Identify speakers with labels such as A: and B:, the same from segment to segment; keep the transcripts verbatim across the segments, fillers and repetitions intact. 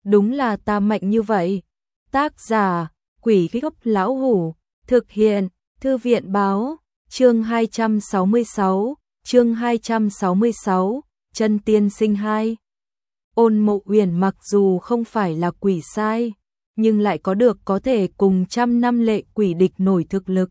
A: đúng là ta mạnh như vậy. Tác giả, Quỷ Gốc Lão Hủ, thực hiện, Thư viện Báo, chương hai trăm sáu mươi sáu, chương hai trăm sáu mươi sáu, Chân Tiên Sinh hai. Ôn Mộ Uyển mặc dù không phải là quỷ sai, nhưng lại có được có thể cùng trăm năm lệ quỷ địch nổi thực lực.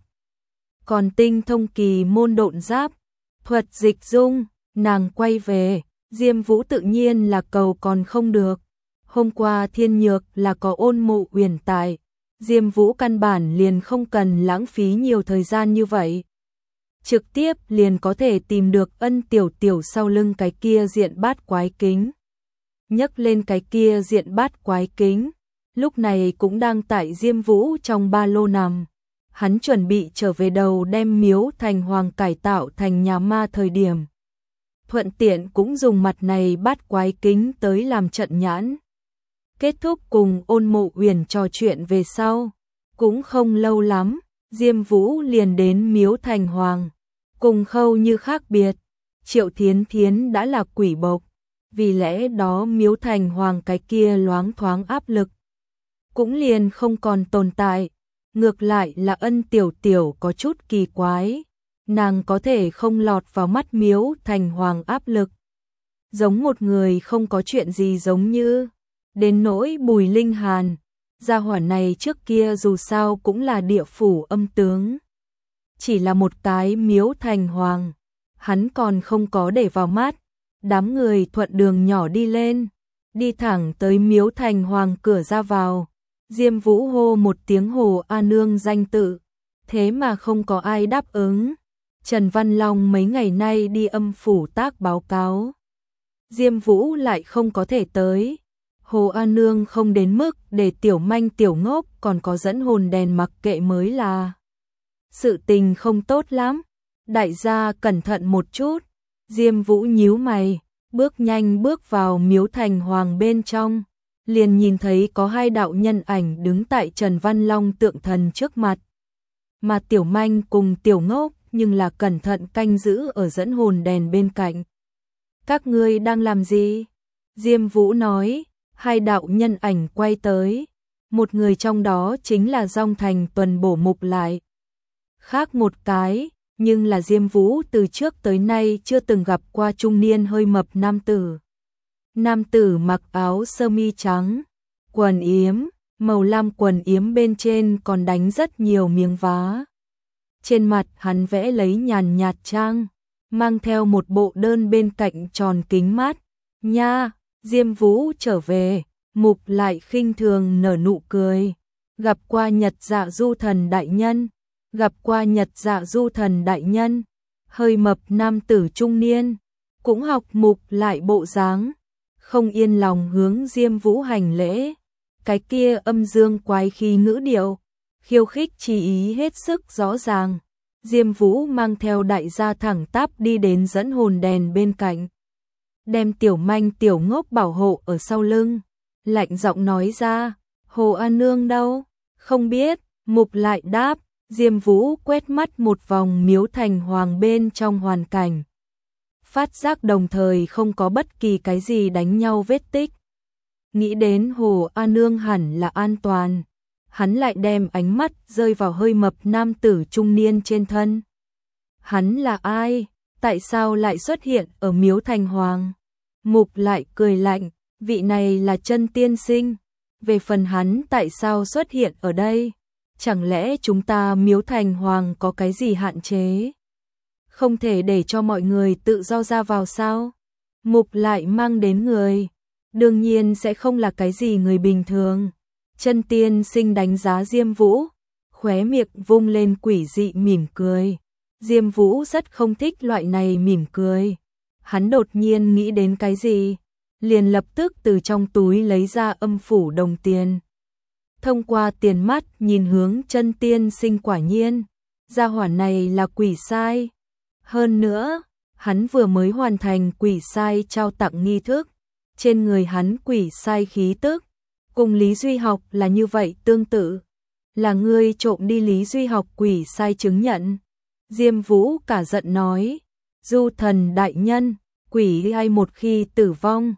A: Còn tinh thông kỳ môn độn giáp, thuật dịch dung, nàng quay về, Diêm Vũ tự nhiên là cầu còn không được. Hôm qua Thiên Nhược là có Ôn Mộ Uyển tại, Diêm Vũ căn bản liền không cần lãng phí nhiều thời gian như vậy. Trực tiếp liền có thể tìm được Ân Tiểu Tiểu sau lưng cái kia diện bát quái kính. Nhấc lên cái kia diện bát quái kính, lúc này cũng đang tại Diêm Vũ trong ba lô nằm. Hắn chuẩn bị trở về đầu đem Miếu Thành Hoàng cải tạo thành nhà ma thời điểm. Thuận tiện cũng dùng mặt này bát quái kính tới làm trận nhãn. Kết thúc cùng Ôn Mộ Uyển trò chuyện về sau, cũng không lâu lắm, Diêm Vũ liền đến Miếu Thành Hoàng. Cùng Khâu Như khác biệt, Triệu Thiến Thiến đã là quỷ bộc, vì lẽ đó Miếu Thành Hoàng cái kia loáng thoáng áp lực cũng liền không còn tồn tại. Ngược lại là Ân Tiểu Tiểu có chút kỳ quái, nàng có thể không lọt vào mắt Miếu Thành Hoàng áp lực, giống một người không có chuyện gì giống như. Đến nỗi Bùi Linh Hàn, gia hỏa này trước kia dù sao cũng là địa phủ âm tướng, chỉ là một cái Miếu Thành Hoàng, hắn còn không có để vào mắt. Đám người thuận đường nhỏ đi lên, đi thẳng tới Miếu Thành Hoàng cửa ra vào. Diêm Vũ hô một tiếng Hồ A Nương danh tự, thế mà không có ai đáp ứng. Trần Văn Long mấy ngày nay đi âm phủ tác báo cáo, Diêm Vũ lại không có thể tới. Hồ A Nương không đến mức để tiểu manh tiểu ngốc còn có dẫn hồn đèn mặc kệ mới là. Sự tình không tốt lắm, đại gia cẩn thận một chút. Diêm Vũ nhíu mày, bước nhanh bước vào Miếu Thành Hoàng bên trong, liền nhìn thấy có hai đạo nhân ảnh đứng tại Trần Văn Long tượng thần trước mặt. Mà tiểu manh cùng tiểu ngốc nhưng là cẩn thận canh giữ ở dẫn hồn đèn bên cạnh. Các ngươi đang làm gì? Diêm Vũ nói. Hai đạo nhân ảnh quay tới, một người trong đó chính là Dòng Thành Tuần bổ mục lại. Khác một cái, nhưng là Diêm Vũ từ trước tới nay chưa từng gặp qua trung niên hơi mập nam tử. Nam tử mặc áo sơ mi trắng, quần yếm, màu lam quần yếm bên trên còn đánh rất nhiều miếng vá. Trên mặt hắn vẽ lấy nhàn nhạt trang, mang theo một bộ đơn bên cạnh tròn kính mát. Nha! Diêm Vũ trở về, mục lại khinh thường nở nụ cười. Gặp qua Nhật Dạ Du Thần đại nhân, gặp qua Nhật Dạ Du Thần đại nhân. Hơi mập nam tử trung niên, cũng học mục lại bộ dáng, không yên lòng hướng Diêm Vũ hành lễ. Cái kia âm dương quái khí ngữ điệu, khiêu khích chỉ ý hết sức rõ ràng. Diêm Vũ mang theo đại gia thẳng tắp đi đến dẫn hồn đèn bên cạnh, đem tiểu manh tiểu ngốc bảo hộ ở sau lưng, lạnh giọng nói ra, Hồ A Nương đâu? Không biết. Mục lại đáp. Diêm Vũ quét mắt một vòng Miếu Thành Hoàng bên trong hoàn cảnh, phát giác đồng thời không có bất kỳ cái gì đánh nhau vết tích. Nghĩ đến Hồ A Nương hẳn là an toàn, hắn lại đem ánh mắt rơi vào hơi mập nam tử trung niên trên thân. Hắn là ai? Tại sao lại xuất hiện ở Miếu Thành Hoàng? Mục lại cười lạnh, vị này là Chân Tiên Sinh. Về phần hắn tại sao xuất hiện ở đây? Chẳng lẽ chúng ta Miếu Thành Hoàng có cái gì hạn chế? Không thể để cho mọi người tự do ra vào sao? Mục lại mang đến người, đương nhiên sẽ không là cái gì người bình thường. Chân Tiên Sinh đánh giá Diêm Vũ, khóe miệng vung lên quỷ dị mỉm cười. Diêm Vũ rất không thích loại này mỉm cười. Hắn đột nhiên nghĩ đến cái gì, liền lập tức từ trong túi lấy ra âm phủ đồng tiền. Thông qua tiền mắt nhìn hướng Chân Tiên Sinh, quả nhiên, gia hỏa này là quỷ sai. Hơn nữa, hắn vừa mới hoàn thành quỷ sai trao tặng nghi thức, trên người hắn quỷ sai khí tức, cùng Lý Duy Học là như vậy tương tự. Là ngươi trộm đi Lý Duy Học quỷ sai chứng nhận. Diêm Vũ cả giận nói, Du Thần đại nhân, quỷ ai một khi tử vong,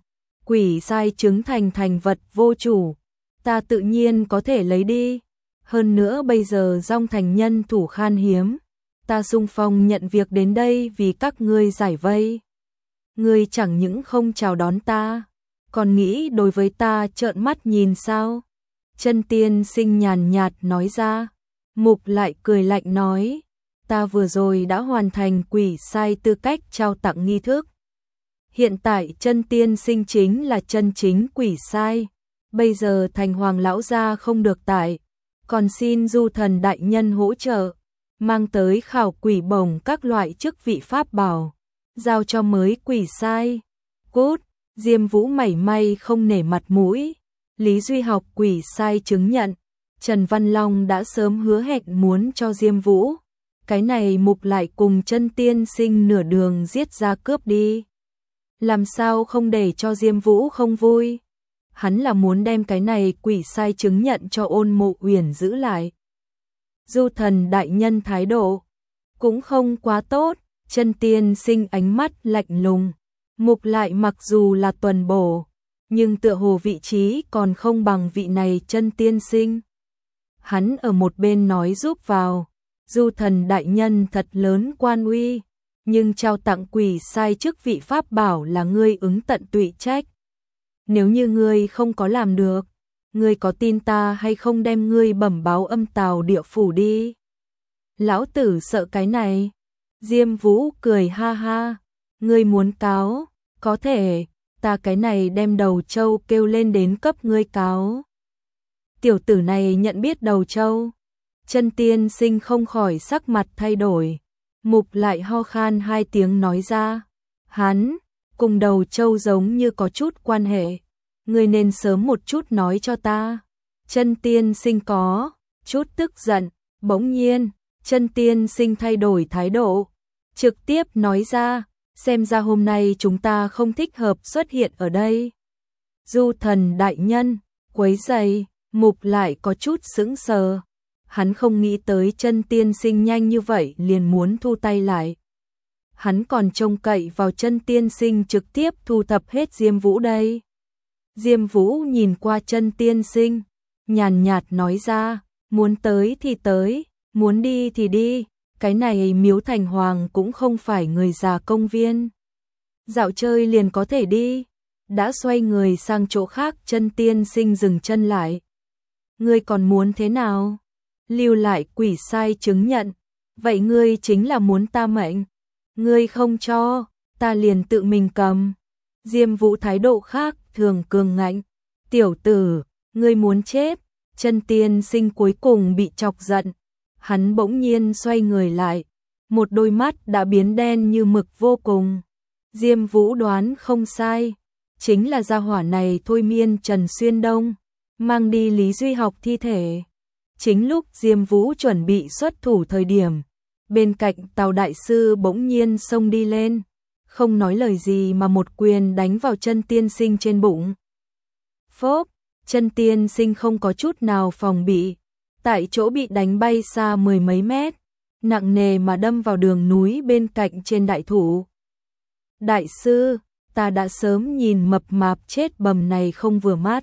A: quỷ sai chứng thành thành vật vô chủ, ta tự nhiên có thể lấy đi. Hơn nữa bây giờ Dong Thành nhân thủ khan hiếm, ta xung phong nhận việc đến đây vì các ngươi giải vây. Ngươi chẳng những không chào đón ta, còn nghĩ đối với ta trợn mắt nhìn sao? Chân tiên sinh nhàn nhạt nói ra. Mục lại cười lạnh nói, ta vừa rồi đã hoàn thành quỷ sai tư cách trao tặng nghi thức. Hiện tại chân tiên sinh chính là chân chính quỷ sai, bây giờ thành hoàng lão gia không được tại, còn xin du thần đại nhân hỗ trợ, mang tới khảo quỷ bổng các loại chức vị pháp bảo, giao cho mới quỷ sai. Cút, Diêm Vũ mảy may không nể mặt mũi, Lý Duy học quỷ sai chứng nhận, Trần Văn Long đã sớm hứa hẹn muốn cho Diêm Vũ, cái này Mục lại cùng chân tiên sinh nửa đường giết ra cướp đi. Làm sao không để cho Diêm Vũ không vui? Hắn là muốn đem cái này quỷ sai chứng nhận cho Ôn Mộ Uyển giữ lại. Du thần đại nhân thái độ cũng không quá tốt, chân tiên sinh ánh mắt lạnh lùng. Mục lại mặc dù là tuần bổ, nhưng tựa hồ vị trí còn không bằng vị này chân tiên sinh. Hắn ở một bên nói giúp vào, du thần đại nhân thật lớn quan uy, nhưng trao tặng quỷ sai chức vị pháp bảo là ngươi ứng tận tụy trách. Nếu như ngươi không có làm được, ngươi có tin ta hay không đem ngươi bẩm báo âm tào địa phủ đi? Lão tử sợ cái này. Diêm Vũ cười ha ha, ngươi muốn cáo, có thể, ta cái này đem Đầu Châu kêu lên đến cấp ngươi cáo. Tiểu tử này nhận biết Đầu Châu. Chân tiên sinh không khỏi sắc mặt thay đổi. Mục lại ho khan hai tiếng nói ra, hắn cùng Đầu Châu giống như có chút quan hệ, ngươi nên sớm một chút nói cho ta. Chân tiên sinh có chút tức giận, bỗng nhiên, chân tiên sinh thay đổi thái độ, trực tiếp nói ra, xem ra hôm nay chúng ta không thích hợp xuất hiện ở đây. Du thần đại nhân, quấy rầy, Mục lại có chút sững sờ. Hắn không nghĩ tới chân tiên sinh nhanh như vậy liền muốn thu tay lại. Hắn còn trông cậy vào chân tiên sinh trực tiếp thu thập hết Diêm Vũ đây. Diêm Vũ nhìn qua chân tiên sinh, nhàn nhạt nói ra, muốn tới thì tới, muốn đi thì đi, cái này Miếu Thành Hoàng cũng không phải người già công viên. Dạo chơi liền có thể đi. Đã xoay người sang chỗ khác, chân tiên sinh dừng chân lại. Ngươi còn muốn thế nào? Lưu lại quỷ sai chứng nhận, vậy ngươi chính là muốn ta mệnh. Ngươi không cho, ta liền tự mình cầm. Diêm Vũ thái độ khác thường cường ngạnh. Tiểu tử, ngươi muốn chết. Chân tiên sinh cuối cùng bị chọc giận. Hắn bỗng nhiên xoay người lại, một đôi mắt đã biến đen như mực vô cùng. Diêm Vũ đoán không sai, chính là gia hỏa này thôi miên Trần Xuyên Đông, mang đi Lý Duy học thi thể. Chính lúc Diêm Vũ chuẩn bị xuất thủ thời điểm, bên cạnh Tào đại sư bỗng nhiên xông đi lên, không nói lời gì mà một quyền đánh vào chân tiên sinh trên bụng. Phốp, chân tiên sinh không có chút nào phòng bị, tại chỗ bị đánh bay xa mười mấy mét, nặng nề mà đâm vào đường núi bên cạnh trên đại thụ. Đại sư, ta đã sớm nhìn mập mạp chết bầm này không vừa mắt.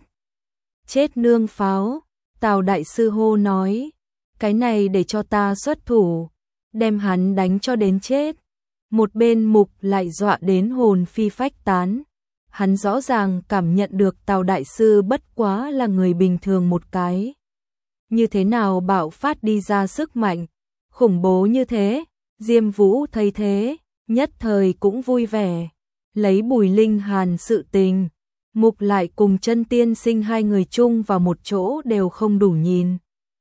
A: Chết nương pháo, Tào đại sư hô nói, cái này để cho ta xuất thủ, đem hắn đánh cho đến chết. Một bên Mục lại dọa đến hồn phi phách tán. Hắn rõ ràng cảm nhận được Tào đại sư bất quá là người bình thường một cái. Như thế nào bạo phát đi ra sức mạnh, khủng bố như thế. Diêm Vũ thấy thế, nhất thời cũng vui vẻ. Lấy Bùi Linh Hàn sự tình, Mục lại cùng chân tiên sinh hai người chung vào một chỗ đều không đủ nhìn.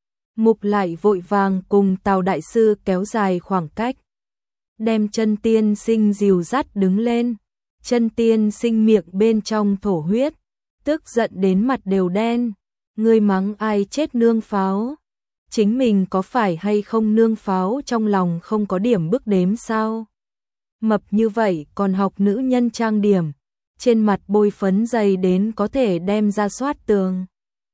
A: Mục lại vội vàng cùng Tào đại sư kéo dài khoảng cách, đem chân tiên sinh dìu dắt đứng lên. Chân tiên sinh miệng bên trong thổ huyết, tức giận đến mặt đều đen. Ngươi mắng ai chết nương pháo? Chính mình có phải hay không nương pháo trong lòng không có điểm bước đếm sao? Mập như vậy còn học nữ nhân trang điểm, trên mặt bôi phấn dày đến có thể đem ra soát tường.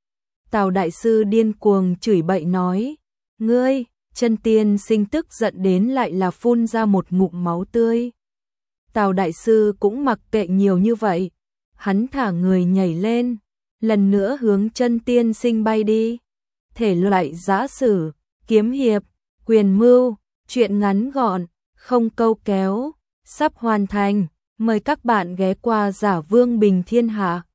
A: Tào đại sư điên cuồng chửi bậy nói, ngươi, chân tiên sinh tức giận đến lại là phun ra một ngụm máu tươi. Tào đại sư cũng mặc kệ nhiều như vậy, hắn thả người nhảy lên, lần nữa hướng Chân tiên sinh bay đi. Thể loại giã sử, kiếm hiệp, quyền mưu, truyện ngắn gọn, không câu kéo, sắp hoàn thành. Mời các bạn ghé qua Giả Vương Bình Thiên Hạ.